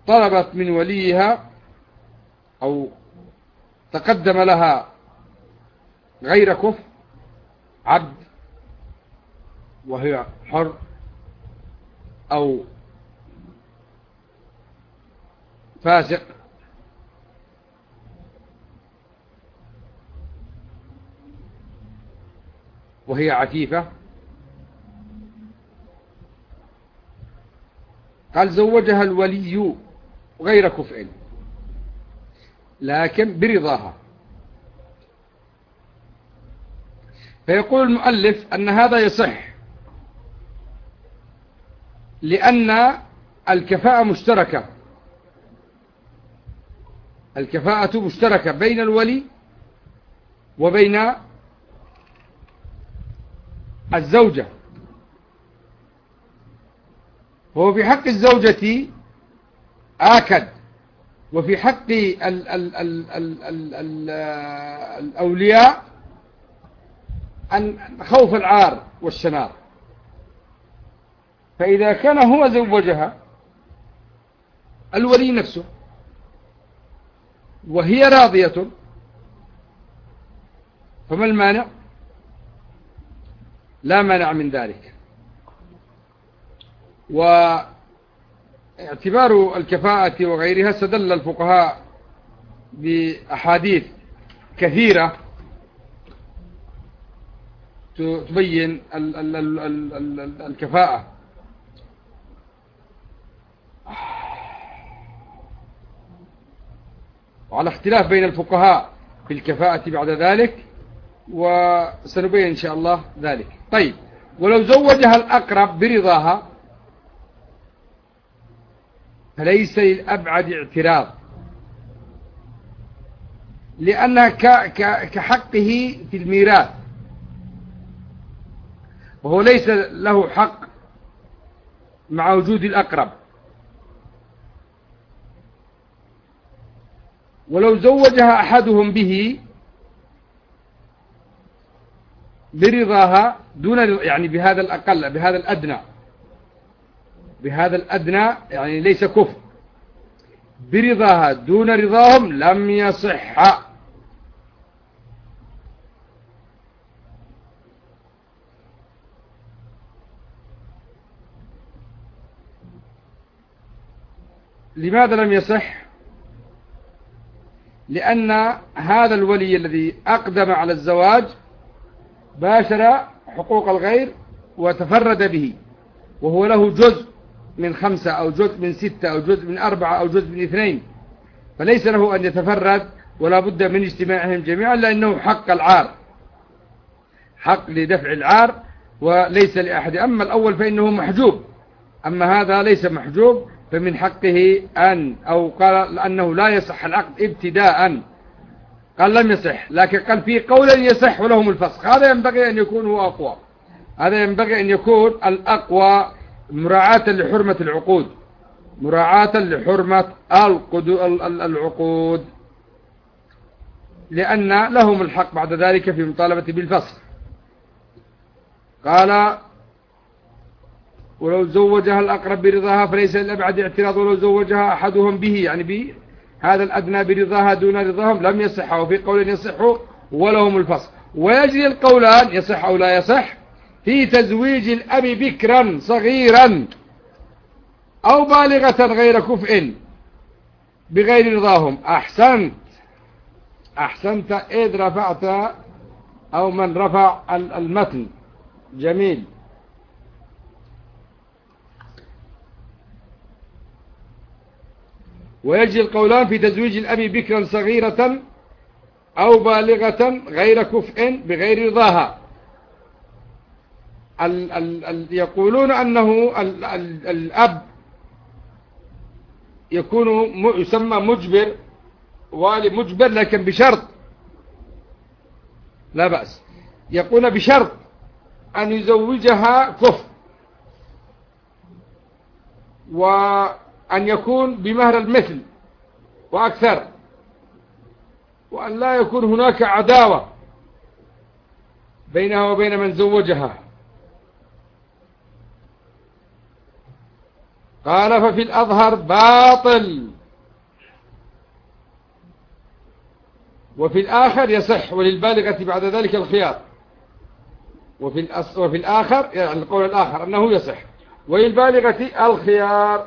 طلبت من وليها أو تقدم لها غير كفء، عبد وهي حر، أو فاسق، وهي عفيفة، قال زوجها الولي غير كفء لكن برضاها. فيقول المؤلف أن هذا يصح لأن الكفاءة مشتركة، الكفاءة مشتركة بين الولي وبين الزوجة. وهو في حق الزوجة آكد، وفي حق الأولياء أن خوف العار والشنار. فإذا كان هو زوجها الولي نفسه وهي راضية فما المانع؟ لا مانع من ذلك. واعتبار الكفاءة وغيرها استدل الفقهاء بأحاديث كثيرة تبين الكفاءة. وعلى اختلاف بين الفقهاء في الكفاءة بعد ذلك، وسنبين إن شاء الله ذلك. طيب، ولو زوجها الأقرب برضاها فليس للأبعد اعتراض، لأنها كحقه في الميراث، وهو ليس له حق مع وجود الأقرب. ولو زوجها أحدهم به برضاها دون، يعني بهذا الأقل، بهذا الأدنى، بهذا الأدنى يعني ليس كفر، برضاها دون رضاهم لم يصح. لماذا لم يصح؟ لأن هذا الولي الذي أقدم على الزواج باشر حقوق الغير وتفرد به، وهو له جزء من 5 أو جزء من 6 أو جزء من 4 أو جزء من 2، فليس له أن يتفرد، ولا بد من اجتماعهم جميعا، لأنه حق العار، حق لدفع العار وليس لأحد. أما الأول فإنه محجوب، أما هذا ليس محجوب، فمن حقه أن، أو قال لأنه لا يصح العقد ابتداء، قال لم يصح، لكن قال في قولا يصح لهم الفسخ. هذا ينبغي أن يكون هو أقوى، هذا ينبغي أن يكون الأقوى مراعاة لحرمة العقود، مراعاة لحرمة العقود، لأن لهم الحق بعد ذلك في مطالبة بالفسخ. قال ولو زوجها الأقرب برضاها فليس للأبعد اعتراض، ولو زوجها أحدهم به، يعني بهذا الأدنى برضاها دون رضاهم لم يصح، وفي قول يصح ولهم الفسخ. ويجري القولان يصح أو لا يصح في تزويج الأب بكرا صغيرا أو بالغة غير كفء بغير رضاهم. أحسنت إذ رفعت، أو من رفع المتن، جميل. ويجري القولان في تزويج الأب بكرا صغيرة أو بالغة غير كفء بغير رضاها. يقولون أنه الأب يكون يسمى مجبر، والي مجبر، لكن بشرط، لا بأس، يقول بشرط أن يزوجها كفء، وأن يكون بمهر المثل وأكثر، وأن لا يكون هناك عداوة بينها وبين من زوجها. قال ففي الأظهر باطل، وفي الآخر يصح، وللبالغة بعد ذلك الخيار. وفي الآخر يعني القول الآخر أنه يصح، وللبالغة الخيار،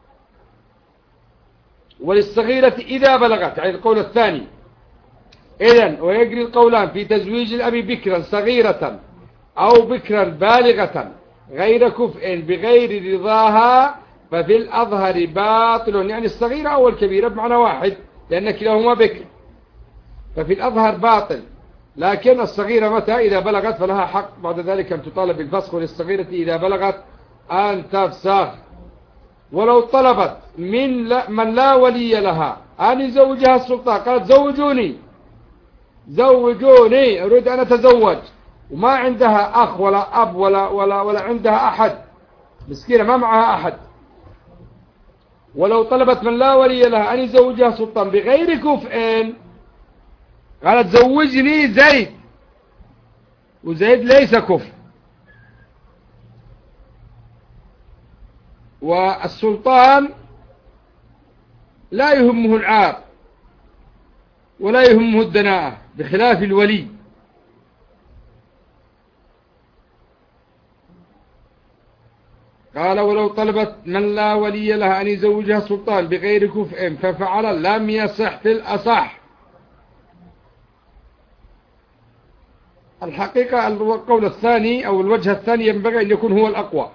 وللصغيرة إذا بلغت، يعني القول الثاني. إذن ويجري القولان في تزويج الأب بكرا صغيرة أو بكرا بالغة غير كفء بغير رضاها، ففي الأظهر باطل، يعني الصغيرة أو الكبيرة بمعنى واحد، لأن كلاهما بكر. ففي الأظهر باطل، لكن الصغيرة متى إذا بلغت فلها حق بعد ذلك أن تطالب بالفسخ، وللصغيرة إذا بلغت أن تفسخ. ولو طلبت من لا ولي لها أن يزوجها السلطان، قالت زوجوني أريد أن أتزوج، وما عندها أخ ولا أب ولا عندها أحد، مسكينة ما معها أحد. ولو طلبت من لا ولي لها أن يزوجها السلطان بغير كفء، قالت زوجني زيد، وزيد ليس كفء، والسلطان لا يهمه العار ولا يهمه الدناءة بخلاف الولي. قال ولو طلبت من لا ولي لها أن يزوجها السلطان بغير كفء ففعل لم يصح في الأصح. الحقيقة القول الثاني أو الوجه الثاني ينبغي أن يكون هو الأقوى.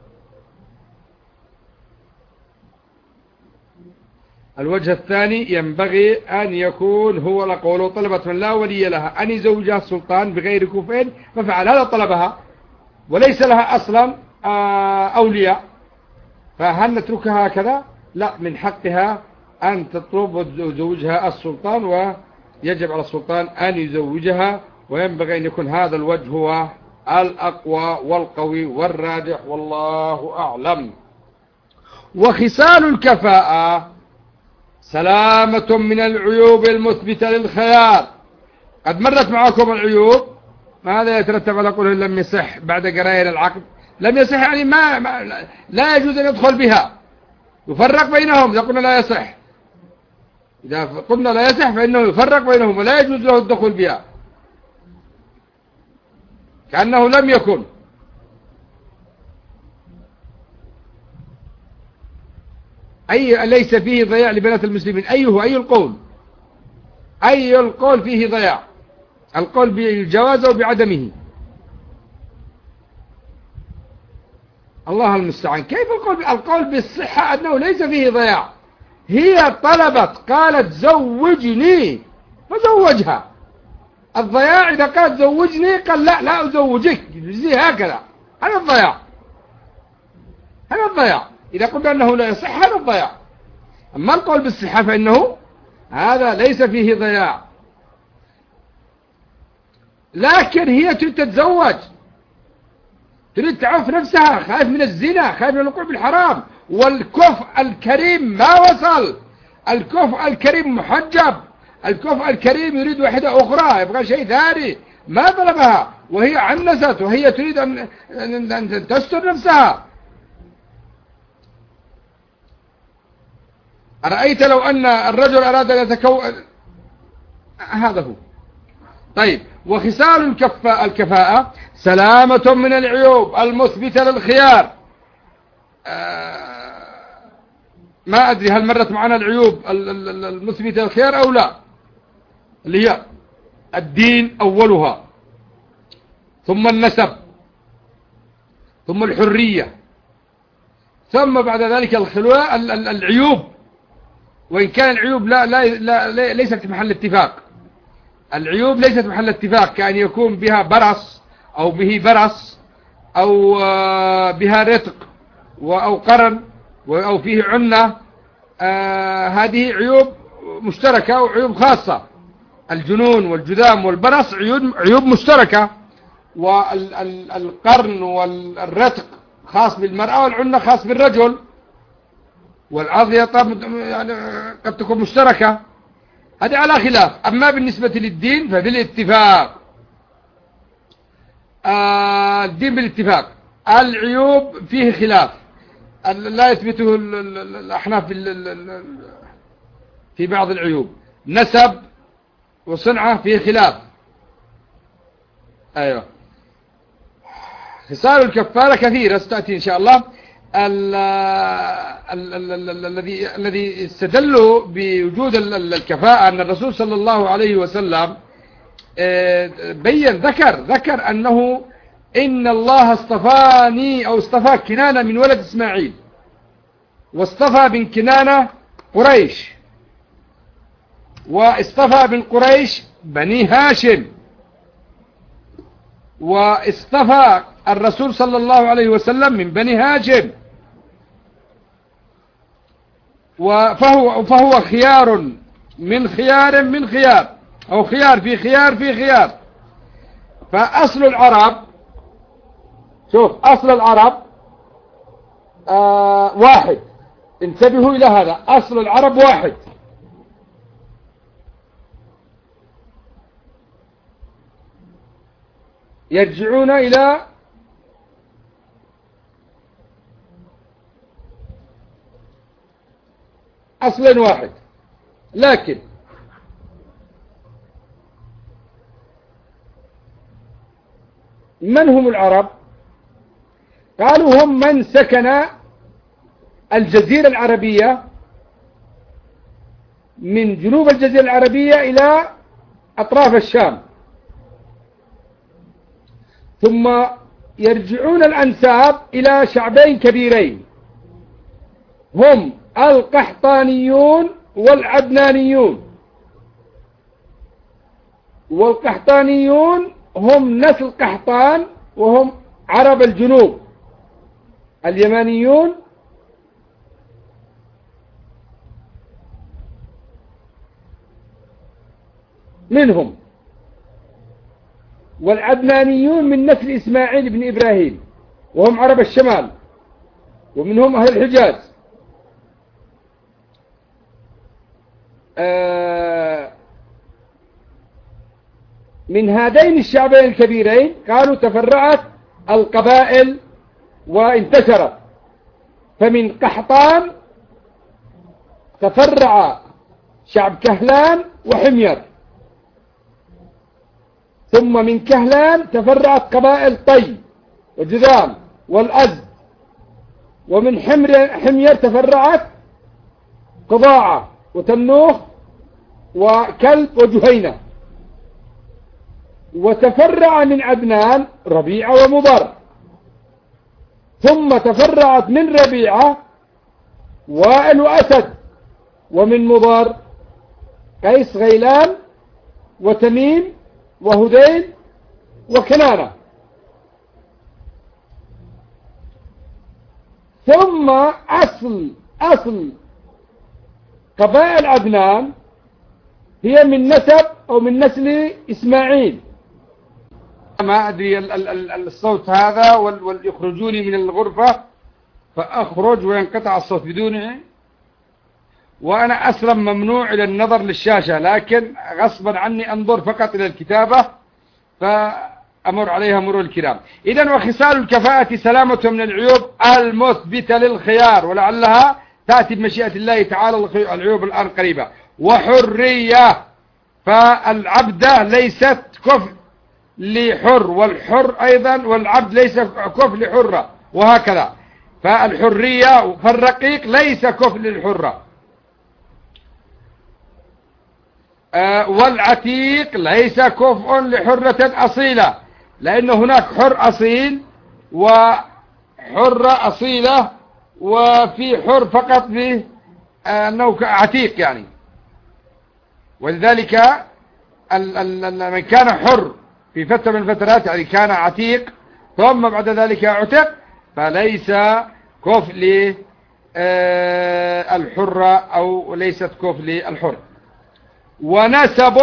الوجه الثاني ينبغي أن يكون هو الأقوى. ولو طلبت من لا ولي لها أن يزوجها السلطان بغير كفء ففعل، هذا طلبها وليس لها أصلا أولياء، فهل نتركها هكذا؟ لا، من حقها أن تطلب وتزوجها السلطان، ويجب على السلطان أن يزوجها، وينبغي أن يكون هذا الوجه هو الأقوى والقوي والراجح، والله أعلم. وخصال الكفاءة سلامة من العيوب المثبتة للخيار. قد مرت معكم العيوب، ماذا يترتب على قوله لم يصح بعد قراية العقد؟ لم يصح يعني لا يجوز أن يدخل بها، يفرق بينهم. إذا قلنا لا يصح، إذا قلنا لا يصح فإنه يفرق بينهم ولا يجوز له الدخول بها، كأنه لم يكن. ليس فيه ضياع لبنات المسلمين. أي القول؟ أي القول فيه ضياع؟ القول بالجواز أو بعدمه؟ الله المستعان. كيف القول بالصحة أنه ليس فيه ضياع؟ هي طلبت، قالت زوجني فزوجها. الضياع إذا قالت زوجني قال لا أزوجك، زي هكذا، هذا الضياع. هذا الضياع. إذا قلنا أنه لا يصح هذا الضياع. أما القول بالصحة فإنه هذا ليس فيه ضياع. لكن هي تريد تتزوج، تريد تعف نفسها، خايف من الزنا، خايف من الوقوع بالحرام، والكفء الكريم ما وصل. الكفء الكريم محجب، الكفء الكريم يريد واحدة أخرى، يبغى شيء ثاني، ما طلبها، وهي عنست، وهي تريد أن تستر نفسها. أرأيت لو أن الرجل أراد أن يتكون، هذا هو. طيب، وخصال الكفاءة سلامة من العيوب المثبتة للخيار. ما أدري هل مرت معنا العيوب المثبتة للخيار أو لا، اللي هي الدين أولها، ثم النسب، ثم الحرية، ثم بعد ذلك العيوب، وإن كان العيوب ليست محل اتفاق. العيوب ليست محل اتفاق، كأن يكون بها برص أو به برص أو بها رتق أو قرن أو فيه عنة. هذه عيوب مشتركة وعيوب خاصة. الجنون والجذام والبرص عيوب مشتركة، والقرن والرتق خاص بالمرأة، والعنة خاص بالرجل، والعضية يعني قد تكون مشتركة. هذه على خلاف. أما بالنسبة للدين فبالاتفاق، الدين بالاتفاق. العيوب فيه خلاف. لا يثبته الأحناف في بعض العيوب. نسب وصنعة فيه خلاف. أيوة. خصال الكفارة كثيرة ستأتي إن شاء الله. الذي استدلوا بوجود الكفاءة أن الرسول صلى الله عليه وسلم ذكر أنه إن الله اصطفاني أو اصطفى كنانة من ولد إسماعيل، واصطفى من كنانة قريش، واصطفى من قريش بني هاشم، واصطفى الرسول صلى الله عليه وسلم من بني هاشم، فهو خيار من خيار أو خيار في خيار. فأصل العرب، شوف أصل العرب واحد، انتبهوا إلى هذا، أصل العرب واحد. يرجعون إلى أصل واحد، لكن من هم العرب؟ قالوا هم من سكن الجزيرة العربية من جنوب الجزيرة العربية إلى أطراف الشام، ثم يرجعون الأنساب إلى شعبين كبيرين هم القحطانيون والعدنانيون. والقحطانيون هم نسل قحطان وهم عرب الجنوب، اليمانيون منهم، والعدنانيون من نسل إسماعيل بن إبراهيم وهم عرب الشمال ومنهم أهل الحجاز. من هذين الشعبين الكبيرين قالوا تفرعت القبائل وانتشرت، فمن قحطان تفرع شعب كهلان وحمير، ثم من كهلان تفرعت قبائل طي وجذام والأزد، ومن حمير تفرعت قضاعة وتنوخ وكلب وجهينة، وتفرع من عدنان ربيعة ومضر، ثم تفرعت من ربيعة وائل وأسد، ومن مضر قيس غيلان وتميم وهذيل وكنانة. ثم أصل قبائل عدنان هي من نسب أو من نسل إسماعيل. ما أدري الصوت هذا يخرجوني من الغرفة فأخرج وينقطع الصوت بدونه، وأنا أصلا ممنوع إلى النظر للشاشة، لكن غصبا عني أنظر فقط إلى الكتابة فأمر عليها مرور الكرام. إذن وخصال الكفاءة سلامة من العيوب المثبتة للخيار، ولعلها تأتي بمشيئة الله تعالى العيوب الآن قريبة. وحرية، فالعبدة ليست كفء لحر، والحر أيضا والعبد ليس كفء لحرة، وهكذا. فالحرية، فالرقيق ليس كفء للحرة، والعتيق ليس كفء لحرة أصيلة، لأن هناك حر أصيل وحرة أصيلة، وفي حر فقط أنه عتيق يعني. ولذلك من كان حر في فترة من الفترات يعني كان عتيق ثم بعد ذلك عتق، فليس كفء للحرة أو ليست كفء للحر. ونسب،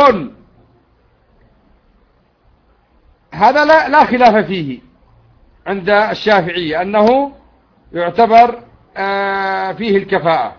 هذا لا خلاف فيه عند الشافعية أنه يعتبر فيه الكفاءة،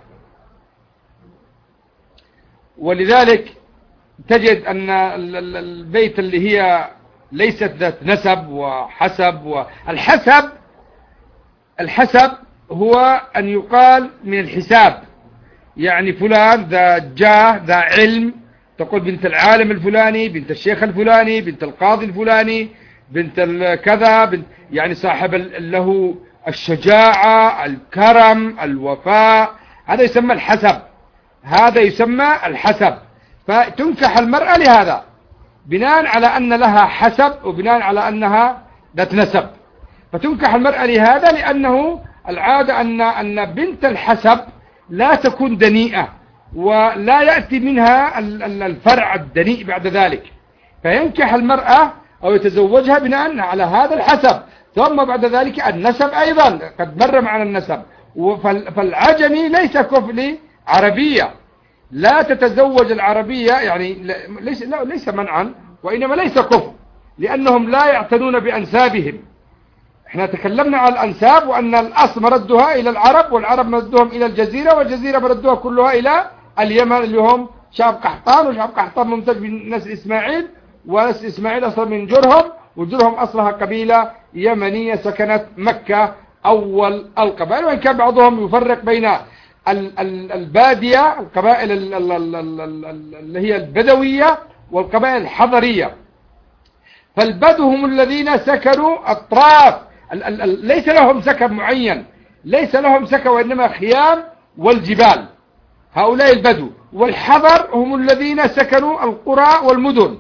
ولذلك تجد أن البيت اللي هي ليست ذات نسب وحسب، والحسب هو أن يقال من الحساب، يعني فلان ذا جاه ذا علم، تقول بنت العالم الفلاني، بنت الشيخ الفلاني، بنت القاضي الفلاني، بنت الكذا، بنت يعني صاحب له الشجاعة، الكرم، الوفاء، هذا يسمى الحسب، هذا يسمى الحسب. فتنكح المرأة لهذا، بناء على أن لها حسب وبناء على أنها ذات نسب. فتنكح المرأة لهذا، لأنه العادة أن بنت الحسب لا تكون دنيئة ولا يأتي منها الفرع الدنيء بعد ذلك، فينكح المرأة أو يتزوجها بناء على هذا الحسب. ثم بعد ذلك النسب أيضا قد مر معنا النسب. فالعجمي ليس كفء عربية، لا تتزوج العربية، يعني ليس منعا، وإنما ليس كفء، لأنهم لا يعتنون بأنسابهم. احنا تكلمنا عن الأنساب، وأن الأصل مردها إلى العرب، والعرب مردهم إلى الجزيرة، والجزيرة مردها كلها إلى اليمن اللي هم شعب قحطان، وشعب قحطان ممتد من نسل إسماعيل، ونسل إسماعيل أصلا من جرهم، وجرهم أصلها قبيلة يمنية سكنت مكة أول القبائل، وإن كان بعضهم يفرق بين البادية، القبائل اللي هي البدوية، والقبائل الحضرية. فالبدو هم الذين سكنوا أطراف، ليس لهم سكن معين، ليس لهم سكن، وإنما خيام والجبال، هؤلاء البدو. والحضر هم الذين سكنوا القرى والمدن.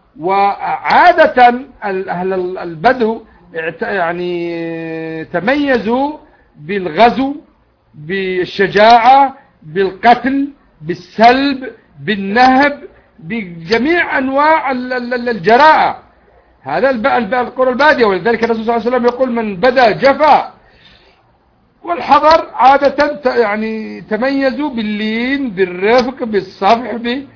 وعادة أهل البدو يعني تميزوا بالغزو، بالشجاعة، بالقتل، بالسلب، بالنهب، بجميع أنواع الجراءة. هذا القرى البادية، ولذلك الرسول صلى الله عليه وسلم يقول من بدا جفا. والحضر عادة يعني تميزوا باللين، بالرفق، بالصفح،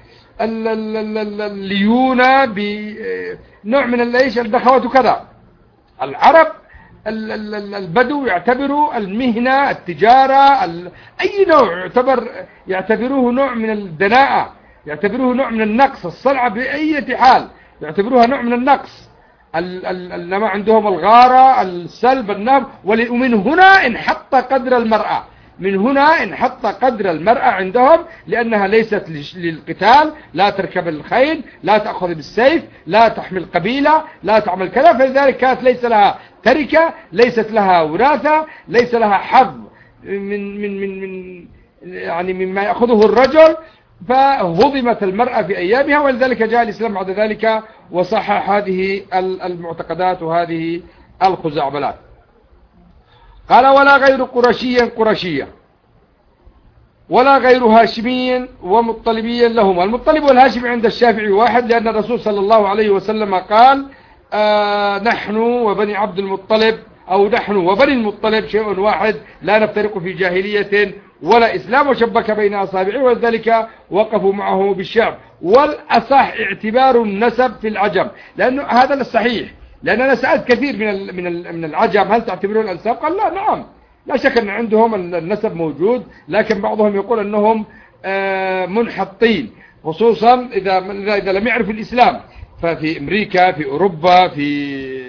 بالليونة، بنوع من الايش الدخوات وكذا. العرب البدو يعتبروا المهنة، التجارة، أي نوع يعتبروه نوع من الدناءة، يعتبروه نوع من النقص. الصنعة بأي حال يعتبروها نوع من النقص. لما عندهم الغارة، السلب، النهب. ومن هنا انحط قدر المرأة، من هنا انحط قدر المرأة عندهم، لأنها ليست للقتال، لا تركب الخيل، لا تأخذ بالسيف، لا تحمل قبيلة، لا تعمل كذا. فلذلك كانت ليس لها تركة، ليست لها وراثة، ليس لها حظ من يعني مما يأخذه الرجل. فهضمت المرأة في أيامها، ولذلك جاء الإسلام بعد ذلك وصحح هذه المعتقدات وهذه الخزعبلات. قال ولا غير قرشيا ولا غير هاشمي ومطلبي لهما. المطلب والهاشمي عند الشافعي واحد، لأن الرسول صلى الله عليه وسلم قال نحن وبني عبد المطلب، أو نحن وبني المطلب شيء واحد، لا نفترق في جاهلية ولا إسلام، وشبك بين أصابعه، ولذلك وقفوا معه بالشعب. والأصح اعتبار النسب في العجم، لأنه هذا الصحيح، لأن أنا سألت كثير من العجم هل تعتبرون الأنساب؟ قال لا، نعم، لا شك أن عندهم النسب موجود، لكن بعضهم يقول أنهم منحطين، خصوصا إذا لم يعرفوا الإسلام. ففي أمريكا، في أوروبا، في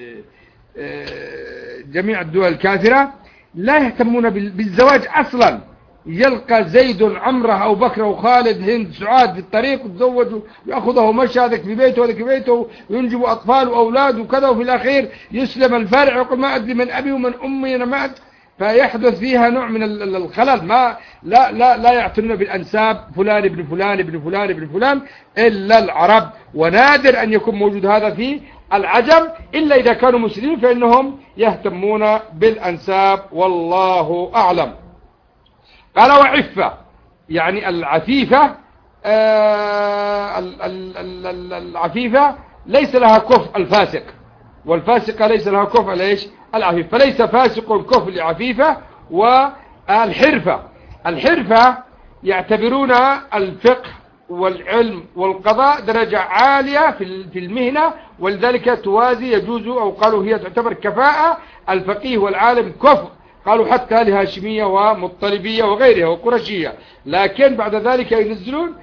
جميع الدول الكافرة لا يهتمون بالزواج أصلا. يلقى زيد عمره أو بكر وخالد هند سعاد في الطريق، وتزوجوا ويأخذه مشى، هذاك في بيته وهذاك في بيته، وينجبوا أطفال وأولاد وكذا، وفي الأخير يسلم الفرع يقول ما أدري من أبي ومن أمي أنا ما أدري. فيحدث فيها نوع من الخلل. لا يعتنون بالأنساب، فلان ابن فلان ابن فلان ابن فلان، إلا العرب. ونادر أن يكون موجود هذا في العجم، إلا إذا كانوا مسلمين فإنهم يهتمون بالأنساب، والله أعلم. قال وعفة، يعني العفيفة، العفيفة ليس لها كفء الفاسق، والفاسقة ليس لها كفء ليش العفيف. فليس فاسق كفء لعفيفة. الحرفة يعتبرون الفقه والعلم والقضاء درجة عالية في المهنة، ولذلك توازي يجوز، أو قالوا هي تعتبر كفاءة الفقيه والعالم كفء، قالوا حتى لهاشمية ومطلبية وغيرها وقرشية. لكن بعد ذلك ينزلون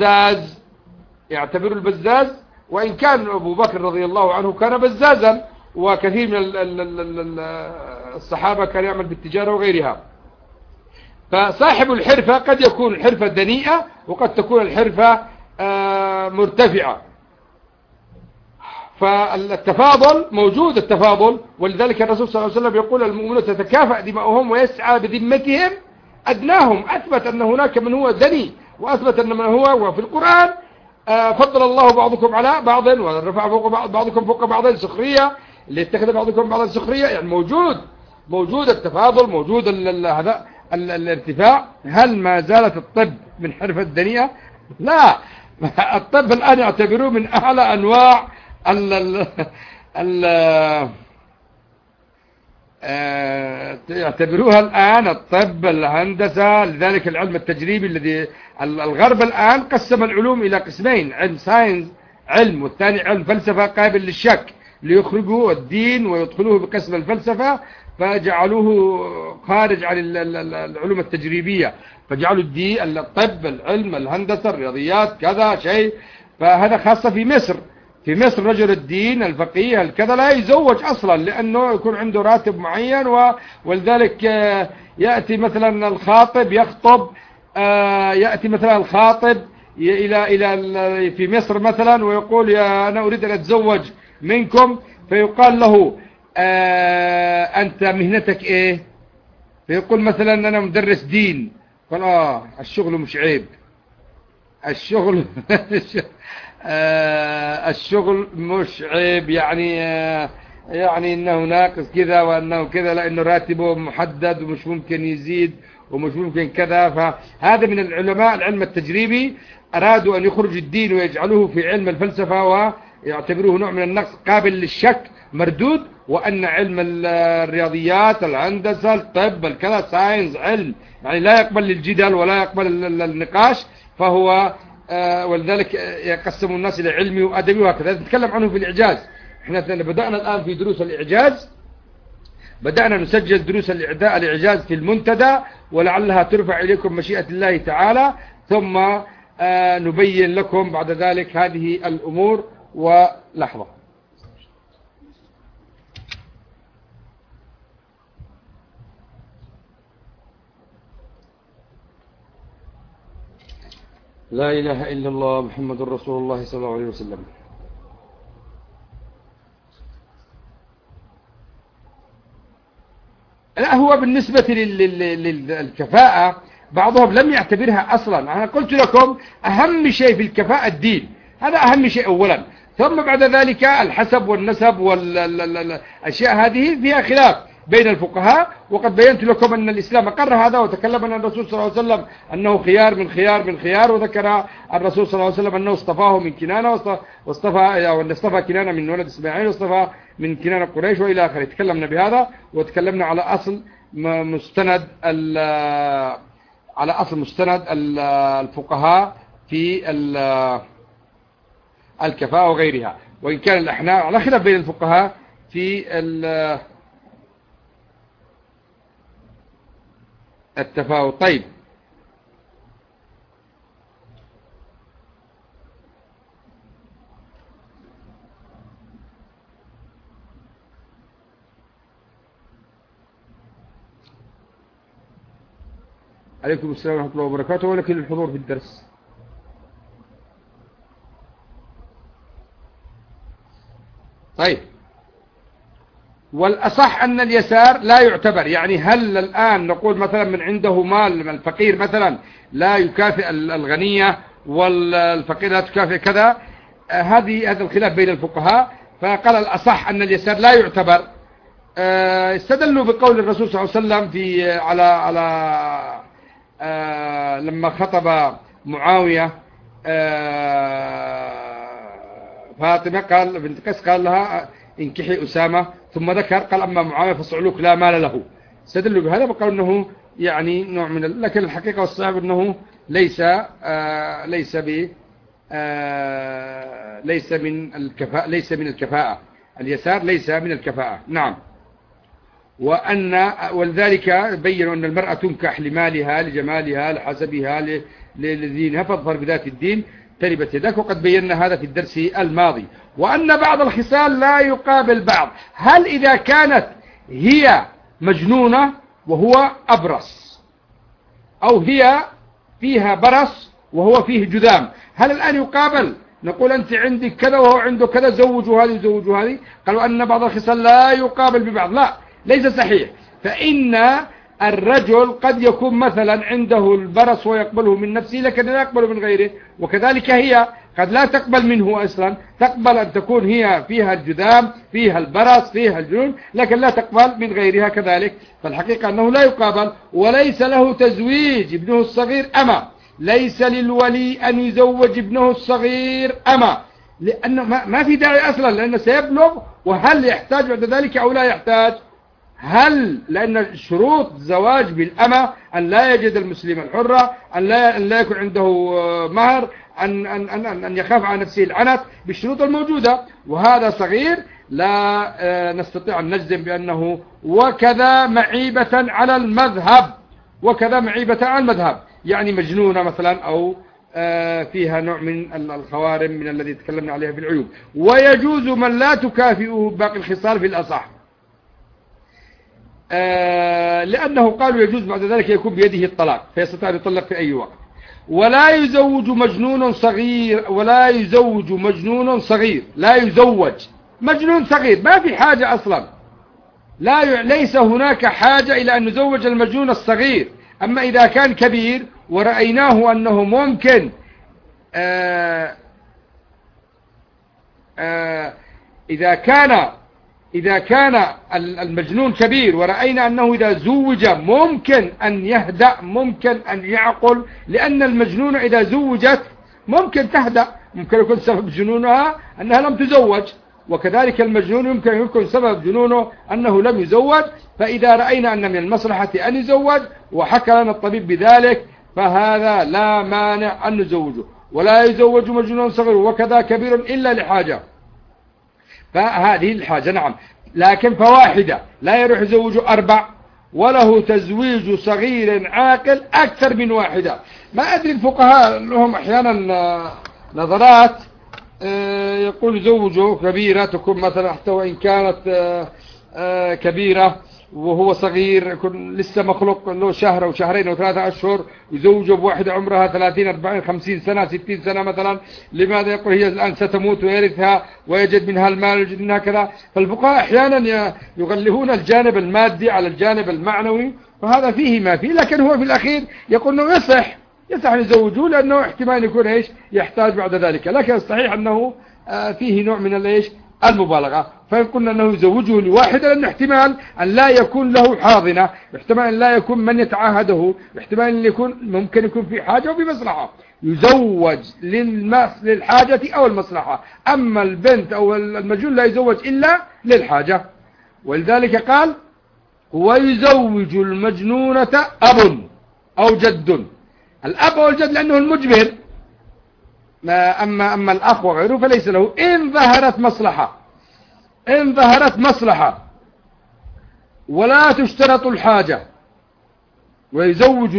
البزاز، يعتبروا البزاز، وإن كان أبو بكر رضي الله عنه كان بزازا، وكثير من الصحابة كان يعمل بالتجارة وغيرها. فصاحب الحرفة قد يكون الحرفة دنيئة وقد تكون الحرفة مرتفعة. فالتفاضل موجود، التفاضل، ولذلك الرسول صلى الله عليه وسلم يقول المؤمنون تتكافأ دماؤهم ويسعى بذمتهم أدناهم. أثبت أن هناك من هو دني، وأثبت أن من هو، وفي القرآن فضل الله بعضكم على بعض ورفع بعضكم فوق بعض سخرية ليتخذ بعضكم بعضا سخرية. يعني موجود التفاضل، موجود هذا الارتفاع. هل ما زالت الطب من حرفة دنيئة؟ لا، الطب الآن يعتبروه من أعلى أنواع يعتبروها الآن الطب، الهندسة. لذلك العلم التجريبي الذي الغرب الآن قسم العلوم إلى قسمين: علم ساينس علم، والثاني علم فلسفة قابل للشك، ليخرجوا الدين ويدخلوه بقسم الفلسفة فجعلوه خارج عن العلوم التجريبية، فجعلوا الدين الطب العلم الهندسة الرياضيات كذا شيء. فهذا خاصة في مصر. في مصر رجل الدين الفقيه الكذا لا يزوج أصلا، لأنه يكون عنده راتب معين، ولذلك يأتي مثلا الخاطب يخطب، يأتي مثلا الخاطب إلى في مصر مثلا ويقول أنا أريد أن أتزوج منكم، فيقال له أنت مهنتك إيه؟ فيقول مثلا أنا مدرس دين. قال الشغل مش عيب، الشغل الشغل مش عيب، يعني انه ناقص كذا وانه كذا، لانه راتبه محدد ومش ممكن يزيد ومش ممكن كذا. فهذا من العلماء العلم التجريبي ارادوا ان يخرجوا الدين ويجعلوه في علم الفلسفة ويعتبروه نوع من النقص قابل للشك مردود، وان علم الرياضيات الهندسة الطب الكذا ساينس علم يعني لا يقبل الجدل ولا يقبل النقاش. فهو ولذلك يقسم الناس إلى علمي وأدبي وهكذا. نتكلم عنه في الإعجاز. احنا بدأنا الآن في دروس الإعجاز، بدأنا نسجل دروس الإعجاز في المنتدى، ولعلها ترفع إليكم مشيئة الله تعالى، ثم نبين لكم بعد ذلك هذه الأمور. ولحظة، لا إله إلا الله محمد رسول الله صلى الله عليه وسلم. لا، هو بالنسبة للكفاءة بعضهم لم يعتبرها أصلا. أنا قلت لكم أهم شيء في الكفاءة الدين، هذا أهم شيء أولا، ثم بعد ذلك الحسب والنسب والأشياء هذه فيها خلاف بين الفقهاء. وقد بينت لكم أن الإسلام أقر هذا، وتكلم عن الرسول صلى الله عليه وسلم أنه خيار من خيار من خيار، وذكر الرسول صلى الله عليه وسلم أنه اصطفاه من كنانة، واصطفى كنانة من ولد إسماعيل، واصطفى من كنانة قريش وإلى آخره. تكلمنا بهذا، وتكلمنا على أصل مستند الفقهاء في الكفاءة وغيرها، وإن كان الأحناف على خلاف بين الفقهاء في التفاوت. طيب، عليكم السلام ورحمة الله وبركاته، ولكن الحضور في الدرس. طيب، والأصح أن اليسار لا يعتبر. يعني هل الآن نقول مثلا من عنده مال، من الفقير مثلا لا يكافئ الغنية، والفقير لا تكافئ كذا؟ هذا الخلاف بين الفقهاء. فقال الأصح أن اليسار لا يعتبر. استدلوا بقول الرسول صلى الله عليه وسلم في لما خطب معاوية فاطمة قال بنت قيس قال لها انكحي أسامة، ثم ذكر قال أما معاوية فصعلوك لا مال له. استدلوا بهذا وقالوا أنه يعني نوع من لكن الحقيقة والصحيح أنه ليس من الكفاءة. اليسار ليس من الكفاءة. نعم. ولذلك بيّنوا أن المرأة تنكح لمالها لجمالها لحسبها لدينها، فاظفر بذات الدين تربت يدك، وقد بينا هذا في الدرس الماضي. وأن بعض الخصال لا يقابل بعض. هل إذا كانت هي مجنونة وهو أبرص، أو هي فيها برص وهو فيه جذام، هل الآن يقابل؟ نقول أنت عندك كذا وهو عنده كذا، زوجوا هذه وزوجوا هذه. قالوا أن بعض الخصال لا يقابل ببعض. لا، ليس صحيح. فإن الرجل قد يكون مثلا عنده البرص ويقبله من نفسه، لكن لا يقبله من غيره. وكذلك هي قد لا تقبل منه أصلا، تقبل أن تكون هي فيها الجذام، فيها البرص، فيها الجنون، لكن لا تقبل من غيرها كذلك. فالحقيقة أنه لا يقابل. وليس له تزويج ابنه الصغير أما، ليس للولي أن يزوج ابنه الصغير أما، لأنه ما في داعي أصلا، لأنه سيبلغ. وهل يحتاج بعد ذلك أو لا يحتاج؟ لأن شروط زواج بالأمة أن لا يجد المسلم الحرة، أن لا يكون عنده مهر، أن يخاف على نفسه العنت، بالشروط الموجودة. وهذا صغير لا نستطيع أن نجزم بأنه. وكذا معيبة على المذهب، وكذا معيبة على المذهب، يعني مجنونة مثلا، أو فيها نوع من الخوارم من الذي تكلمنا عليها في العيوب. ويجوز من لا تكافئه باقي الخصال في الأصح، لأنه قالوا يجوز بعد ذلك يكون بيده الطلاق، فيستطيع أن يطلق في أي وقت. ولا يزوج مجنون صغير، ولا يزوج مجنون صغير، لا يزوج مجنون صغير، ما في حاجة أصلا، ليس هناك حاجة إلى أن نزوج المجنون الصغير. أما إذا كان كبير ورأيناه أنه ممكن إذا كان المجنون كبير ورأينا أنه إذا زوج ممكن أن يهدأ، ممكن أن يعقل، لأن المجنون إذا زوجت ممكن تهدأ، ممكن يكون سبب جنونها أنها لم تزوج، وكذلك المجنون يمكن يكون سبب جنونه أنه لم يزوج. فإذا رأينا أن من المصلحة أن يزوج وحكى لنا الطبيب بذلك، فهذا لا مانع أن نزوجه. ولا يزوج مجنون صغير وكذا كبير إلا لحاجة، فهذه الحاجة نعم. لكن فواحدة، لا يروح يزوج 4، وله تزويج صغير عاقل أكثر من واحدة. ما أدري الفقهاء لهم أحيانا نظرات، يقول زوجه كبيرة تكون مثلا حتى وإن كانت كبيرة وهو صغير، يكون لسه مخلوق له شهر أو شهرين أو 3 أشهر، يزوجه بواحدة عمرها 30 40 50 سنة 60 سنة مثلا. لماذا؟ يقول هي الآن ستموت ويرثها ويجد منها المال ويجد منها كذا. فالفقهاء أحيانا يغلبون الجانب المادي على الجانب المعنوي، وهذا فيه ما فيه. لكن هو في الأخير يقول أنه يصح أن يزوجوه، لأنه احتمال يكون يحتاج بعد ذلك. لكن الصحيح أنه فيه نوع من المبالغة. فإن قلنا أنه يزوجه لواحدة، لأنه احتمال أن لا يكون له حاضنة، احتمال أن لا يكون من يتعاهده، احتمال أن ممكن يكون في حاجة وفي مصلحة، يزوج للحاجة أو المصلحة. أما البنت أو المجنون لا يزوج إلا للحاجة. ولذلك قال ويزوج المجنونة أب أو جد. الأب أو الجد لأنه المجبر، أما الأخ وغيره فليس له. إن ظهرت مصلحة ولا تشترط الحاجة. ويزوج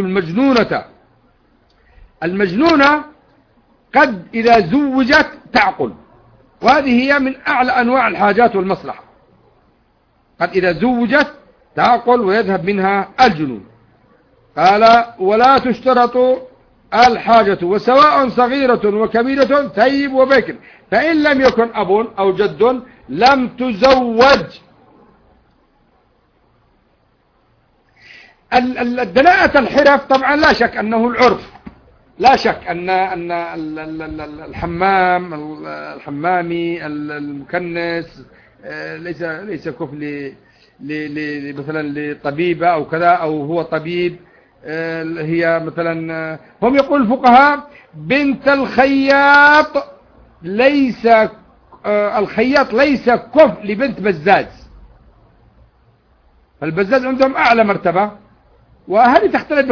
المجنونة قد إذا زوجت تعقل، وهذه هي من أعلى أنواع الحاجات والمصلحة. قد إذا زوجت تعقل ويذهب منها الجنون. قال ولا تشترط الحاجة، وسواء صغيرة وكبيرة ثيب وبكر، فإن لم يكن أب أو جد لم تزوج. الدناءة الحرف طبعا لا شك أنه العرف، لا شك أن الحمامي المكنس ليس كفل مثلا لطبيبة أو كذا، أو هو طبيب. هي مثلا هم يقول الفقهاء بنت الخياط الخياط ليس كفء لبنت بزاز، فالبزاز عندهم أعلى مرتبة. وهذه تختلف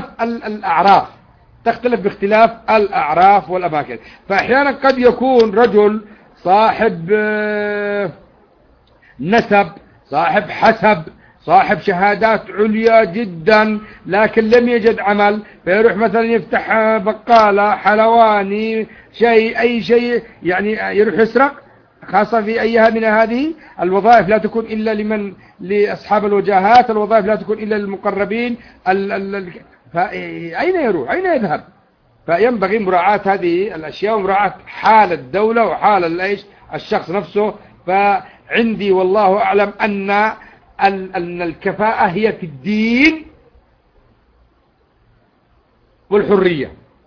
باختلاف الأعراف والأماكن. فأحيانا قد يكون رجل صاحب نسب، صاحب حسب، صاحب شهادات عليا جدا لكن لم يجد عمل، فيروح مثلا يفتح بقالة، حلواني، شيء أي شيء، يعني يروح يسرق. خاصة في أيها من هذه الوظائف لا تكون إلا لأصحاب الوجاهات، الوظائف لا تكون إلا للمقربين. فأين يروح؟ أين يذهب؟ فينبغي مراعاة هذه الأشياء ومراعاة حال الدولة وحال الشخص نفسه. فعندي والله أعلم أن الكفاءة هي في الدين والحرية.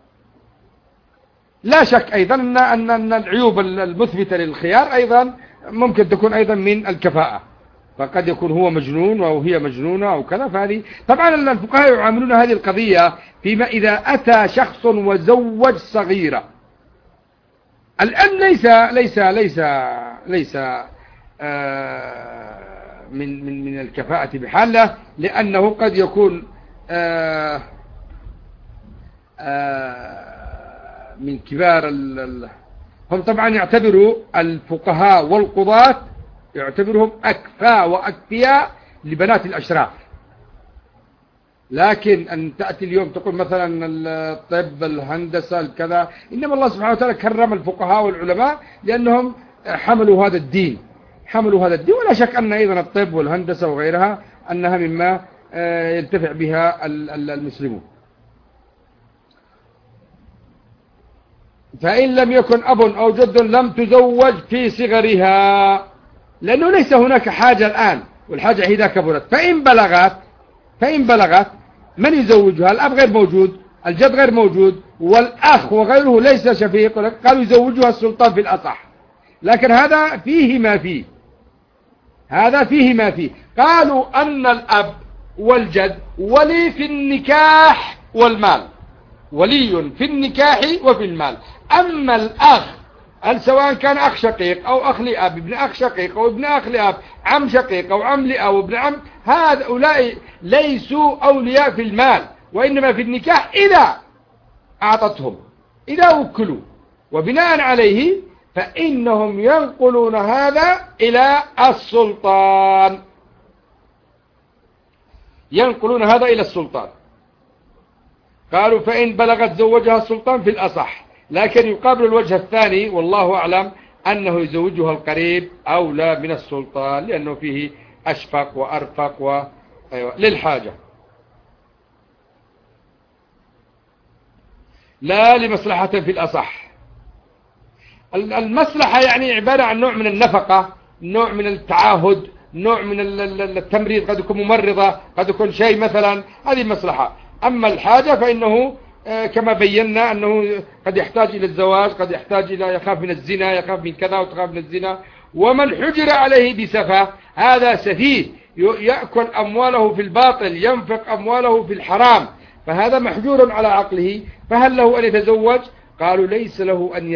لا شك أيضا أن العيوب المثبتة للخيار أيضا ممكن تكون أيضا من الكفاءة، فقد يكون هو مجنون أو هي مجنونة أو كذا. فهذه طبعا الفقهاء يعاملون هذه القضية فيما إذا أتى شخص وزوج صغيرة. الآن ليس من الكفاءة بحالة، لأنه قد يكون من كبار هم طبعا يعتبروا الفقهاء والقضاة يعتبرهم أكفاء وأكفياء لبنات الأشراف. لكن أن تأتي اليوم تقول مثلا الطب، الهندسة، الكذا، إنما الله سبحانه وتعالى كرم الفقهاء والعلماء لأنهم حملوا هذا الدين، ولا شك أن أيضا الطب والهندسة وغيرها أنها مما ينتفع بها المسلمون. فإن لم يكن أب أو جد لم تزوج في صغرها، لأنه ليس هناك حاجة الآن، والحاجة إذا كبرت. فإن بلغت من يزوجها؟ الأب غير موجود، الجد غير موجود، والأخ وغيره ليس شفيق، قالوا يزوجها السلطان في الأصح. لكن هذا فيه ما فيه. قالوا أن الأب والجد ولي في النكاح والمال، ولي في النكاح وفي المال. أما الأخ سواء كان أخ شقيق أو أخ لأب، ابن أخ شقيق أو ابن أخ لأب، عم شقيق أو عم لأب وابن عم، هؤلاء ليسوا أولياء في المال، وإنما في النكاح إذا أعطتهم، إذا وكلوا. وبناء عليه فإنهم ينقلون هذا إلى السلطان، قالوا فإن بلغت زوجها السلطان في الأصح. لكن يقابل الوجه الثاني والله أعلم أنه يزوجها القريب أولى من السلطان، لأنه فيه أشفق وأرفق للحاجة، لا لمصلحة في الأصح. المصلحة يعني عبارة عن نوع من النفقة، نوع من التعاهد، نوع من التمريض، قد يكون ممرضة، قد يكون شيء مثلا، هذه مصلحة. أما الحاجة فإنه كما بينا أنه قد يحتاج إلى الزواج، قد يحتاج إلى يخاف من الزنا، يخاف من كذا وتخاف من الزنا. ومن حجر عليه بسفة، هذا سفيه يأكل أمواله في الباطل، ينفق أمواله في الحرام، فهذا محجور على عقله. فهل له أن يتزوج؟ قالوا ليس له أن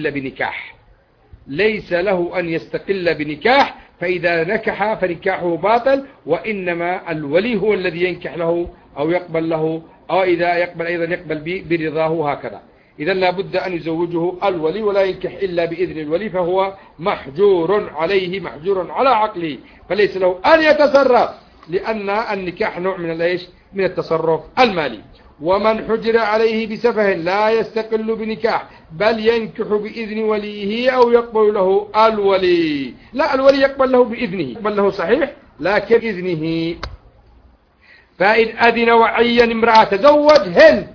يستقل بنكاح، فإذا نكح فنكاحه باطل، وإنما الولي هو الذي ينكح له أو يقبل له، أو إذا يقبل أيضا يقبل برضاه، هكذا. إذا لابد أن يزوجه الولي، ولا ينكح إلا بإذن الولي، فهو محجور عليه، محجور على عقله، فليس له أن يتصرف، لأن النكاح نوع من التصرف المالي. ومن حجر عليه بسفه لا يستقل بنكاح، بل ينكح بإذن وليه أو يقبل له الولي. لا، الولي يقبل له بإذنه، يقبل له صحيح لكن إذنه. فإن أذن وعين امرأة تزوج هند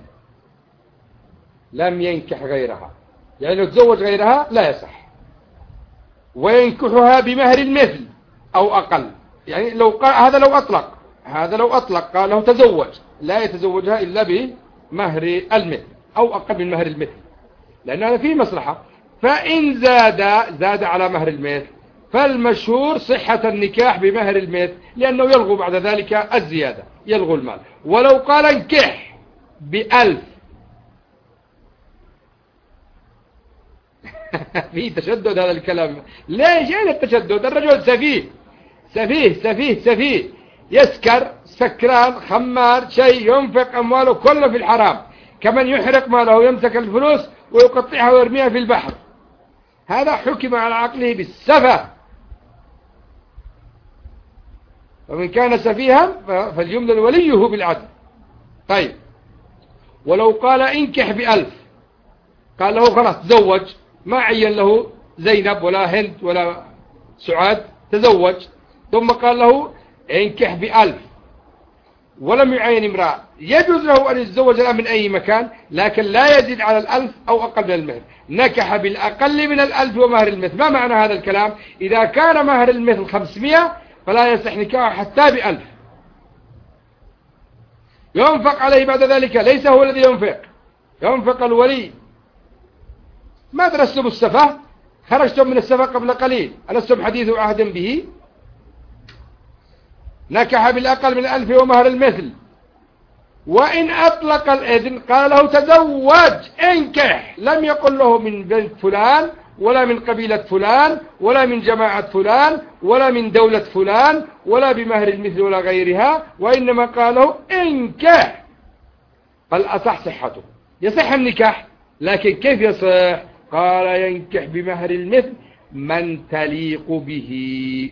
لم ينكح غيرها، يعني لو تزوج غيرها لا يصح. وينكحها بمهر المثل أو أقل، يعني لو قال هذا لو أطلق قال له تزوج، لا يتزوجها إلا بمهر المثل أو أقل من مهر المثل، لأن هذا فيه مصلحة. فإن زاد على مهر المثل، فالمشهور صحة النكاح بمهر المثل، لأنه يلغو بعد ذلك الزيادة، يلغو المال. ولو قال انكح ب1000 في تشدد هذا الكلام. ليش؟ أين التشدد؟ الرجل سفيه يسكر، سكران، خمار، شيء، ينفق أمواله كله في الحرام، كمن يحرق ماله، يمسك الفلوس ويقطعها ويرميها في البحر. هذا حكم على عقله بالسفة. ومن كان سفيها فليملل وليه بالعدل. طيب، ولو قال انكح ب1000، قال له خلاص تزوج، ما عين له زينب ولا هند ولا سعاد، تزوج، ثم قال له انكح ب1000 ولم يعين امرأة، يجوز له أن يتزوج الآن من أي مكان، لكن لا يزيد على 1000 أو أقل من المهر. نكح بالأقل من 1000 ومهر المثل. ما معنى هذا الكلام؟ إذا كان مهر المثل 500 فلا يصح نكاحه حتى ب1000. ينفق عليه بعد ذلك، ليس هو الذي ينفق الولي. ما درستم السفة؟ خرجتم من السفة قبل قليل، ألستم حديث عهد به؟ نكح بالأقل من 1000 ومهر المثل، وإن أطلق الإذن قال له تزوج انكح، لم يقل له من بنت فلان ولا من قبيلة فلان ولا من جماعة فلان ولا من دولة فلان ولا بمهر المثل ولا غيرها، وإنما قال له انكح. فالأصح صحته، يصح النكاح، لكن كيف يصح؟ قال ينكح بمهر المثل من تليق به.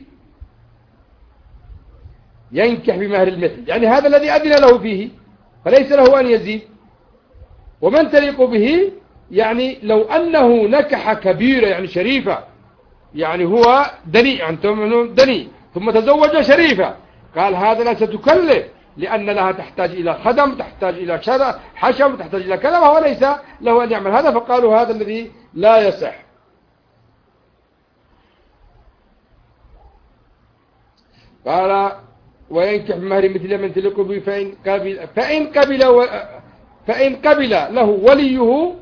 ينكح بمهر المثل يعني هذا الذي أذن له فيه، فليس له أن يزيد. ومن تليق به يعني لو أنه نكح كبيرة يعني شريفة، يعني هو دني، يعني دني ثم تزوج شريفة، قال هذا لا ستكلف، لأن لها تحتاج إلى خدم، تحتاج إلى حشم، تحتاج إلى كذا، وهو ليس له أن يعمل هذا، فقالوا هذا الذي لا يصح. قال وينكح بمهر مثل من تليق به فإن قبل له وليه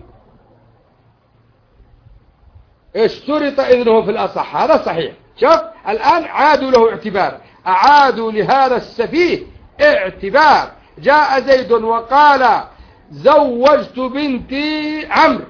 اشترط إذنه في الأصح. هذا صحيح. شوف الآن عادوا له اعتبار، أعادوا لهذا السفيه اعتبار. جاء زيد وقال زوجت بنتي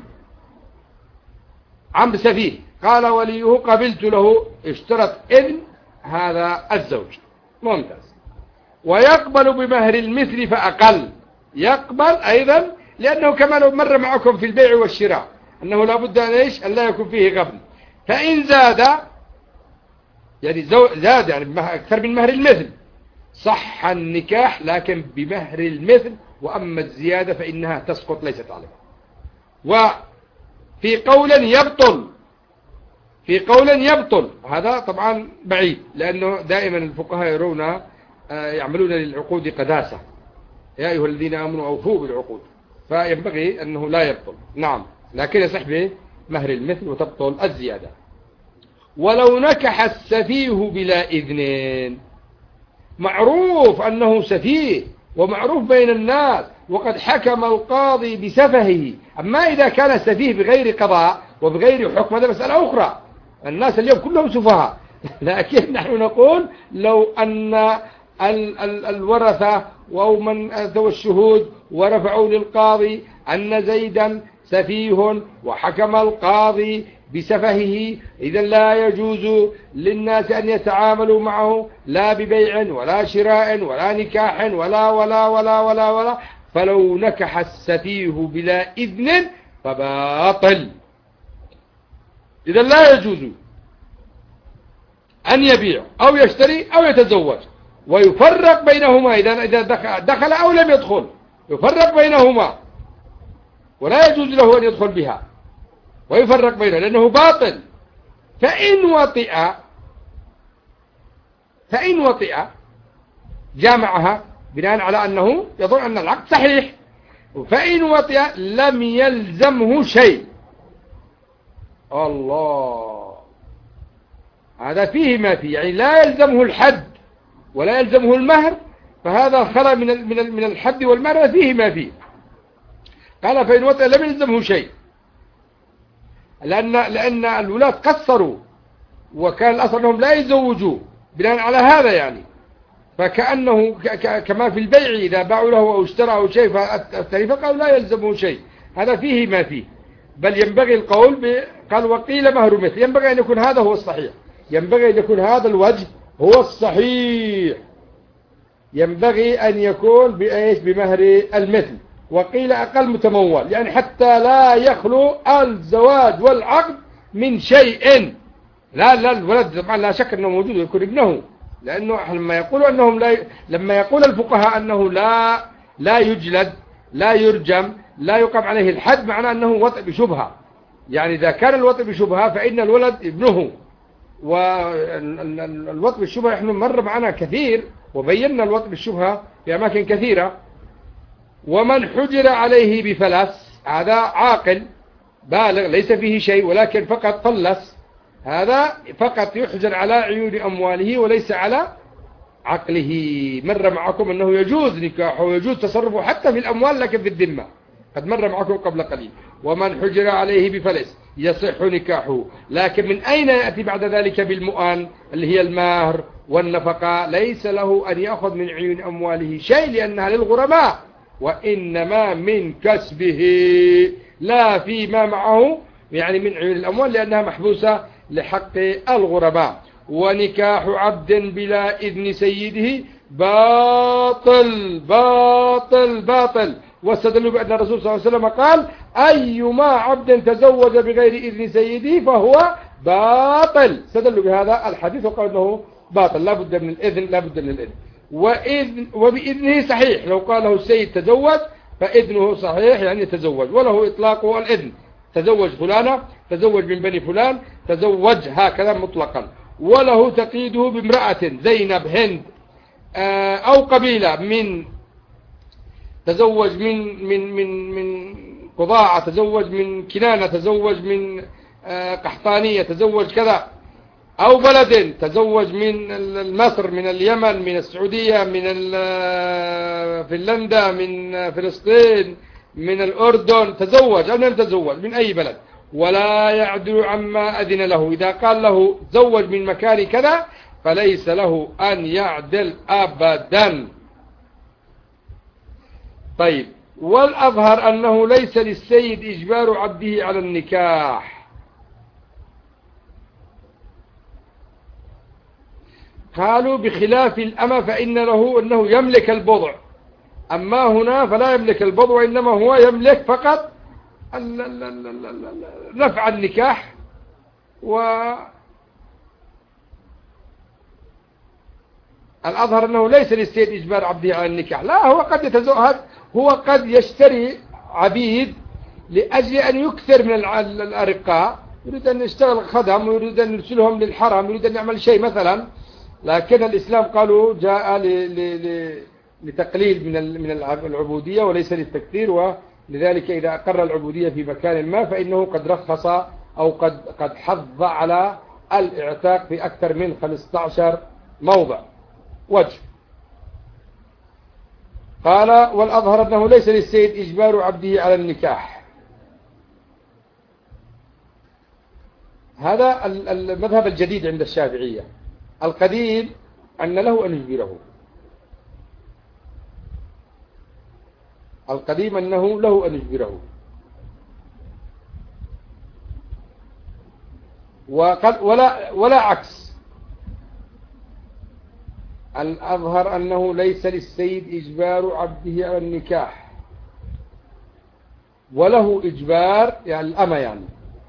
عمرو سفيه، قال وليه قبلت له، اشترط إذن هذا الزوج. ممتاز. ويقبل بمهر المثل فأقل، يقبل أيضا، لأنه كما مر معكم في البيع والشراء أنه لا بد أن لا يكون فيه غبن. فإن زاد يعني زاد يعني أكثر من مهر المثل صح النكاح، لكن بمهر المثل، وأما الزيادة فإنها تسقط ليست عليه. وفي قول يبطل، هذا طبعا بعيد، لأنه دائما الفقهاء يرون يعملون للعقود قداسة، يا أيها الذين آمنوا أوفوا بالعقود، فينبغي أنه لا يبطل. نعم، لكن يصح بمهر المثل وتبطل الزيادة. ولو نكح السفيه بلا إذن، معروف أنه سفيه ومعروف بين الناس وقد حكم القاضي بسفهه. أما إذا كان سفيه بغير قضاء وبغير حكم هذا مسألة أخرى، الناس اليوم كلهم سفهاء. لكن نحن نقول لو أن الورثة أو من ذوي الشهود ورفعوا للقاضي أن زيدا سفيه وحكم القاضي بسفهه، إذن لا يجوز للناس أن يتعاملوا معه لا ببيع ولا شراء ولا نكاح ولا ولا ولا ولا ولا. فلو نكح السفيه بلا إذن فباطل. إذن لا يجوز أن يبيع أو يشتري أو يتزوج، ويفرق بينهما إذا دخل أو لم يدخل، يفرق بينهما، ولا يجوز له أن يدخل بها، ويفرق بينه لأنه باطل. فإن وطئ جامعها بناء على أنه يظن أن العقد صحيح، فإن وطئ لم يلزمه شيء. الله، هذا فيه ما فيه، يعني لا يلزمه الحد ولا يلزمه المهر، فهذا خلى من الحد والمهر، فيه ما فيه. قال فإن وطئ لم يلزمه شيء، لأن الولاة قصروا، وكان الأصل أنهم لا يزوجوا بناء على هذا، يعني فكأنه كما في البيع إذا باعوا له أو اشتروا شيء فالتلف قالوا لا يلزمه شيء. هذا فيه ما فيه، بل ينبغي القول قال وقيل مهر مثل، ينبغي أن يكون هذا هو الصحيح، ينبغي أن يكون هذا الوجه هو الصحيح، ينبغي أن يكون بمهر المثل. وقيل أقل متمول، يعني حتى لا يخلو الزواج والعقد من شيء. لا الولد طبعا لا شك أنه موجود ويكون ابنه، لأنه لما يقولوا أنهم لما يقول الفقهاء أنه لا يجلد، لا يرجم، لا يقام عليه الحد، معناه أنه وطئ بشبهة. يعني إذا كان الوطئ بشبهة فإن الولد ابنه. والوطئ بالشبهة نحن مر معنا كثير وبينا الوطئ بالشبهة في أماكن كثيرة. ومن حجر عليه بفلس، هذا عاقل بالغ ليس فيه شيء ولكن فقط فلس، هذا فقط يحجر على عيون أمواله وليس على عقله. مر معكم أنه يجوز نكاحه ويجوز تصرفه حتى في الأموال لكن في الذمة، قد مر معكم قبل قليل. ومن حجر عليه بفلس يصح نكاحه، لكن من أين يأتي بعد ذلك بالمؤن اللي هي المهر والنفقة؟ ليس له أن يأخذ من عيون أمواله شيء لأنها للغرماء، وإنما من كسبه لا فيما معه يعني من عيون الأموال لأنها محبوسة لحق الغرباء. ونكاح عبد بلا إذن سيده باطل باطل باطل. واستدلوا بأن الرسول صلى الله عليه وسلم قال أيما عبد تزوج بغير إذن سيده فهو باطل. استدلوا بهذا الحديث وقالوا أنه باطل، لا بد من الإذن، لا بد من الإذن. وبإذنه صحيح، لو قال له السيد تزوج فإذنه صحيح يعني يتزوج، وله إطلاقه الإذن. تزوج فلانة، تزوج من بني فلان، تزوج هكذا مطلقا. وله تقييده بامرأة زينب هند أو قبيلة من، تزوج من قضاعة، تزوج من كنانة، تزوج من قحطانية، تزوج كذا، أو بلد تزوج من مصر، من اليمن، من السعودية، من فنلندا، من فلسطين، من الأردن، تزوج أو لم يتزوج من أي بلد، ولا يعدل عما أذن له. إذا قال له تزوج من مكان كذا فليس له أن يعدل أبدا. طيب، والأظهر أنه ليس للسيد إجبار عبده على النكاح. قالوا بخلاف الأمة فإن له أنه يملك البضع، أما هنا فلا يملك البضع وإنما هو يملك فقط نفع النكاح. والأظهر أنه ليس للسيد إجبار عبده على النكاح، لا، هو قد يتزوج، هو قد يشتري عبيد لأجل أن يكثر من الأرقاء، يريد أن يشتغل خدم ويريد أن يرسلهم للحرم، يريد أن يعمل شيء مثلا. لكن الإسلام قالوا جاء لتقليل من العبودية وليس للتكثير، ولذلك إذا أقر العبودية في مكان ما فإنه قد رخص أو قد حض على الاعتاق في أكثر من 15 موضع وجه. قال والأظهر أنه ليس للسيد إجبار عبده على النكاح. هذا المذهب الجديد عند الشافعية. القديم أن له أن يجبره، القديم أنه له أن يجبره، ولا عكس. الأظهر أنه ليس للسيد إجبار عبده على النكاح، وله إجبار يعني الأمة يعني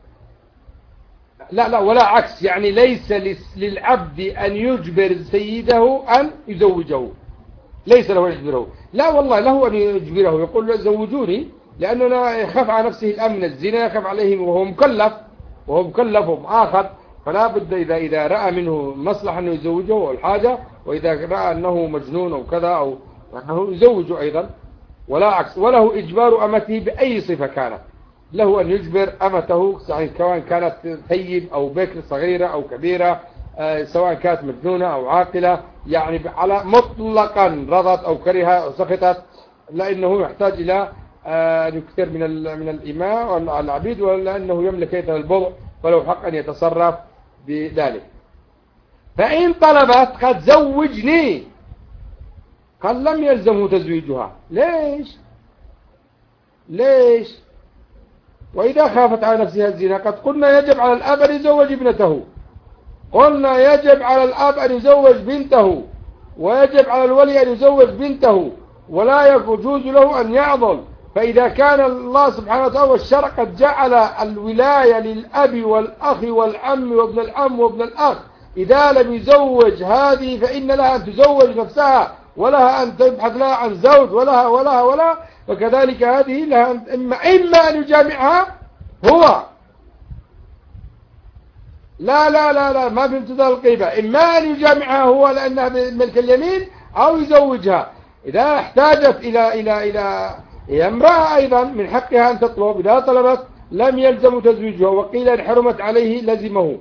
لا ولا عكس، يعني ليس للعبد أن يجبر سيده أن يزوجه، ليس له أن يجبره، لا والله له أن يجبره، يقول له زوجوني، لأنه يخاف على نفسه الأمن من الزنا، يخاف عليه وهو مكلف ومؤاخذ، فلا بد إذا رأى منه مصلحة أنه يزوجه والحاجة، وإذا رأى أنه مجنون أو كذا أو أنه يزوجه أيضا، ولا عكس. وله إجبار أمته بأي صفة كانت، له أن يجبر أمته سواء كانت ثيب أو بكر، صغيرة أو كبيرة، سواء كانت مجنونة أو عاقلة، يعني على مطلقا رضت أو كرهت أو سخطت، لأنه يحتاج إلى أن يكثر من الإماء والعبيد، ولأنه يملك أيضا البضع فله حق أن يتصرف بذلك. فإن طلبت قد زوجني، قال لم يلزمه تزويجها. ليش؟ وإذا خافت على نفسها الزنا قد قلنا يجب على الأب أن يزوج ابنته، قلنا يجب على الأب أن يزوج بنته، ويجب على الولي أن يزوج بنته، ولا يجوز له أن يعضل. فإذا كان الله سبحانه وتعالى والشرع قد جعل الولاية للأب والأخ والعم وابن العم وابن الأخ إذا لم يزوج هذه فإن لها أن تزوج نفسها، ولها أن تبحث لها عن زوج، ولها. وكذلك هذه لها إما أن يجامعها هو، لا ما في امتثال القيبة، إما أن يجامعها هو لأنها ملك اليمين، أو يزوجها. إذا احتاجت إلى امرأة أيضا من حقها أن تطلب، إذا طلبت لم يلزم تزويجها. وقيل إن حرمت عليه لزمه.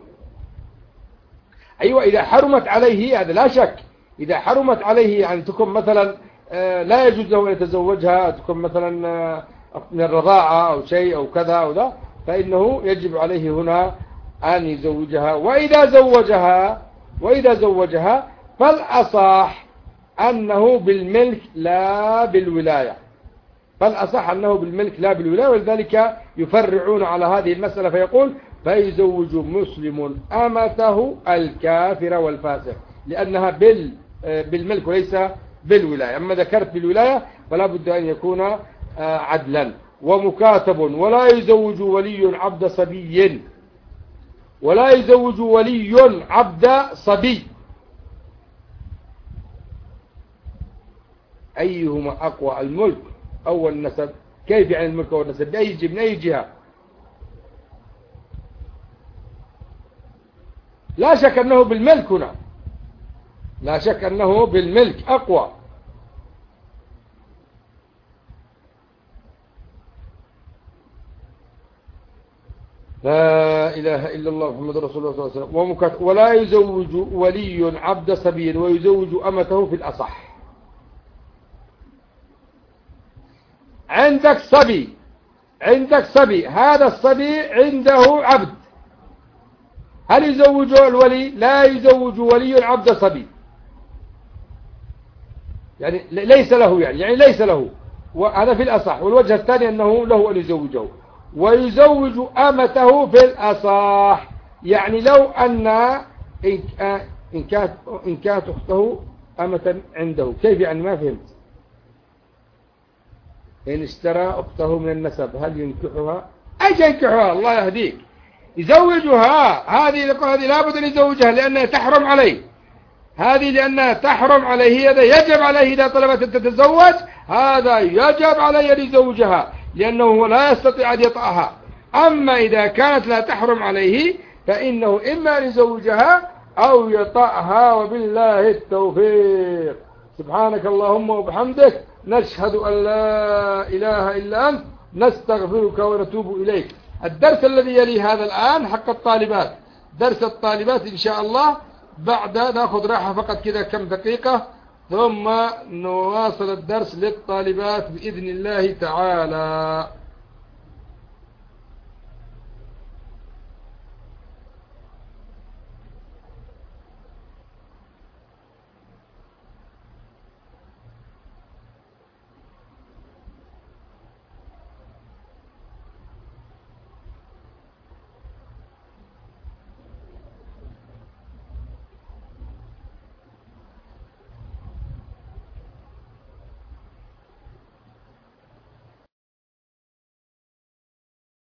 أيوة، إذا حرمت عليه هذا لا شك. إذا حرمت عليه يعني تكون مثلا لا يجوز له أن يتزوجها، تكون مثلا من الرضاعة أو شيء أو كذا أو ذا، فإنه يجب عليه هنا أن يزوجها. وإذا زوجها فالأصح أنه بالملك لا بالولاية. ولذلك يفرعون على هذه المسألة فيقول فيزوج مسلم أمته الكافر والفاسق، لأنها بالملك وليس بالولاية. أما ذكرت بالولاية فلا بد أن يكون عدلا. ومكاتب. ولا يزوج ولي عبد صبي. أيهما أقوى، الملك أو النسب؟ كيف يعني الملك أو النسب؟ من أي جهة؟ لا شك أنه بالملك هنا، لا شك أنه بالملك أقوى. لا إله إلا الله محمد رسول الله صلى الله عليه وسلم. ولا يزوج ولي عبد صبي ويزوج أمته في الأصح. عندك صبي، هذا الصبي عنده عبد، هل يزوجه الولي؟ لا يزوج ولي العبد صبي، يعني ليس له، وهذا في الأصح. والوجه الثاني أنه له أن يزوجه. ويزوج أمته في الأصح، يعني لو أن إن كانت أخته أمة عنده. كيف يعني؟ ما فهمت. إن اشترى أخته من النسب هل ينكحها؟ أي ينكحها؟ الله يهديك. يزوجها. هذه لابد أن يزوجها لأنها تحرم عليه. لأنها تحرم عليه. هذا يجب عليه إذا طلبت أن تتزوج، هذا يجب عليه أن يزوجها، لأنه لا يستطيع أن يطأها. أما إذا كانت لا تحرم عليه فإنه إما أن يزوجها أو يطأها. وبالله التوفيق. سبحانك اللهم وبحمدك، نشهد أن لا إله إلا أنت، نستغفرك ونتوب إليك. الدرس الذي يلي هذا الآن حق الطالبات، درس الطالبات إن شاء الله. بعد نأخذ راحة فقط كذا كم دقيقة، ثم نواصل الدرس للطالبات بإذن الله تعالى.